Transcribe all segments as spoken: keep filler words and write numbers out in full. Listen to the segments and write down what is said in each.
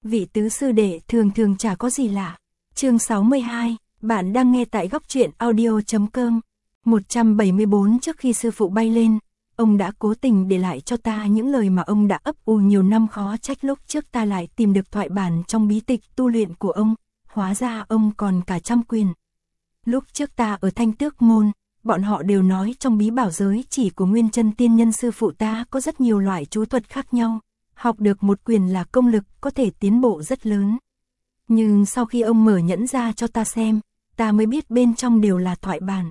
vị tứ sư đệ thường thường chả có gì lạ. Chương sáu mươi hai, bạn đang nghe tại góc truyện audio chấm com. một trăm bảy mươi bốn Trước khi sư phụ bay lên, ông đã cố tình để lại cho ta những lời mà ông đã ấp ủ nhiều năm, khó trách lúc trước ta lại tìm được thoại bản trong bí tịch tu luyện của ông, hóa ra ông còn cả trăm quyền. Lúc trước ta ở Thanh Tước Môn, bọn họ đều nói trong bí bảo giới chỉ của Nguyên Chân tiên nhân sư phụ ta có rất nhiều loại chú thuật khác nhau, học được một quyền là công lực có thể tiến bộ rất lớn. Nhưng sau khi ông mở nhẫn ra cho ta xem, ta mới biết bên trong đều là thoại bản.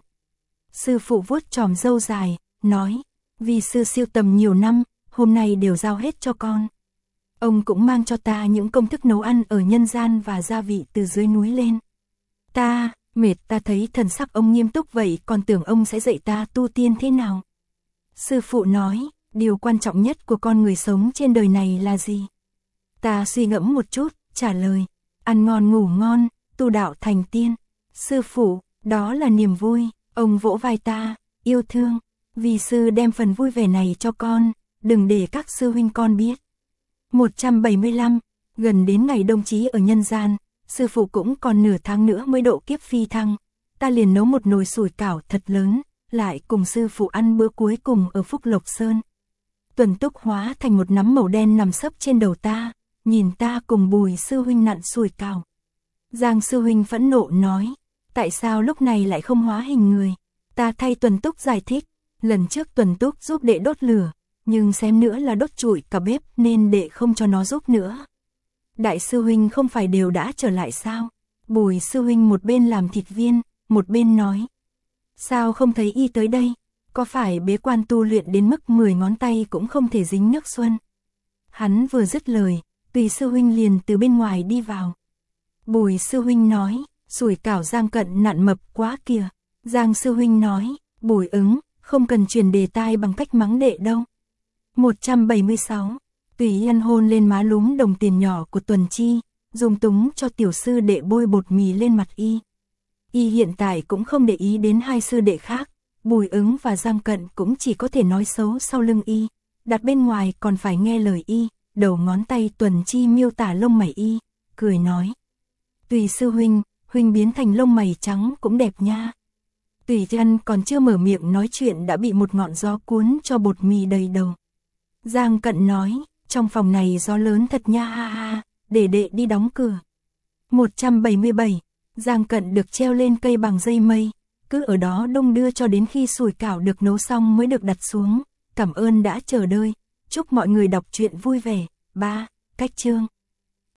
Sư phụ vuốt chòm râu dài, nói, vì sư siêu tầm nhiều năm, hôm nay đều giao hết cho con. Ông cũng mang cho ta những công thức nấu ăn ở nhân gian và gia vị từ dưới núi lên. Ta, mệt, ta thấy thần sắc ông nghiêm túc vậy, còn tưởng ông sẽ dạy ta tu tiên thế nào. Sư phụ nói, điều quan trọng nhất của con người sống trên đời này là gì? Ta suy ngẫm một chút, trả lời, ăn ngon ngủ ngon, tu đạo thành tiên. Sư phụ, đó là niềm vui. Ông vỗ vai ta, yêu thương, vì sư đem phần vui vẻ này cho con, đừng để các sư huynh con biết. một trăm bảy mươi lăm, gần đến ngày đồng chí ở nhân gian, sư phụ cũng còn nửa tháng nữa mới độ kiếp phi thăng. Ta liền nấu một nồi sủi cảo thật lớn, lại cùng sư phụ ăn bữa cuối cùng ở Phúc Lộc Sơn. Tuần Túc hóa thành một nắm màu đen nằm sấp trên đầu ta, nhìn ta cùng Bùi sư huynh nặn sủi cảo. Giang sư huynh phẫn nộ nói, tại sao lúc này lại không hóa hình người? Ta thay Tuần Túc giải thích, lần trước Tuần Túc giúp đệ đốt lửa, nhưng xem nữa là đốt trụi cả bếp nên đệ không cho nó giúp nữa. Đại sư huynh không phải đều đã trở lại sao? Bùi sư huynh một bên làm thịt viên, một bên nói, sao không thấy y tới đây? Có phải bế quan tu luyện đến mức mười ngón tay cũng không thể dính nước xuân? Hắn vừa dứt lời, Tùy sư huynh liền từ bên ngoài đi vào. Bùi sư huynh nói, sủi cảo Giang Cận nặn mập quá kìa. Giang sư huynh nói, Bùi ứng, không cần truyền đề tai bằng cách mắng đệ đâu. một trăm bảy mươi sáu, Tùy Ân hôn lên má lúm đồng tiền nhỏ của Tuần Chi, dùng túng cho tiểu sư đệ bôi bột mì lên mặt y. Y hiện tại cũng không để ý đến hai sư đệ khác, Bùi ứng và Giang Cận cũng chỉ có thể nói xấu sau lưng y, đặt bên ngoài còn phải nghe lời y. Đầu ngón tay Tuần Chi miêu tả lông mày y, cười nói, Tùy sư huynh, huynh biến thành lông mày trắng cũng đẹp nha. Tùy Ân còn chưa mở miệng nói chuyện đã bị một ngọn gió cuốn cho bột mì đầy đầu. Giang Cận nói, trong phòng này gió lớn thật nha, ha ha, để đệ đi đóng cửa. một trăm bảy mươi bảy, Giang Cận được treo lên cây bằng dây mây, cứ ở đó đung đưa cho đến khi sủi cảo được nấu xong mới được đặt xuống. Cảm ơn đã chờ đợi, chúc mọi người đọc truyện vui vẻ. ba. Cách chương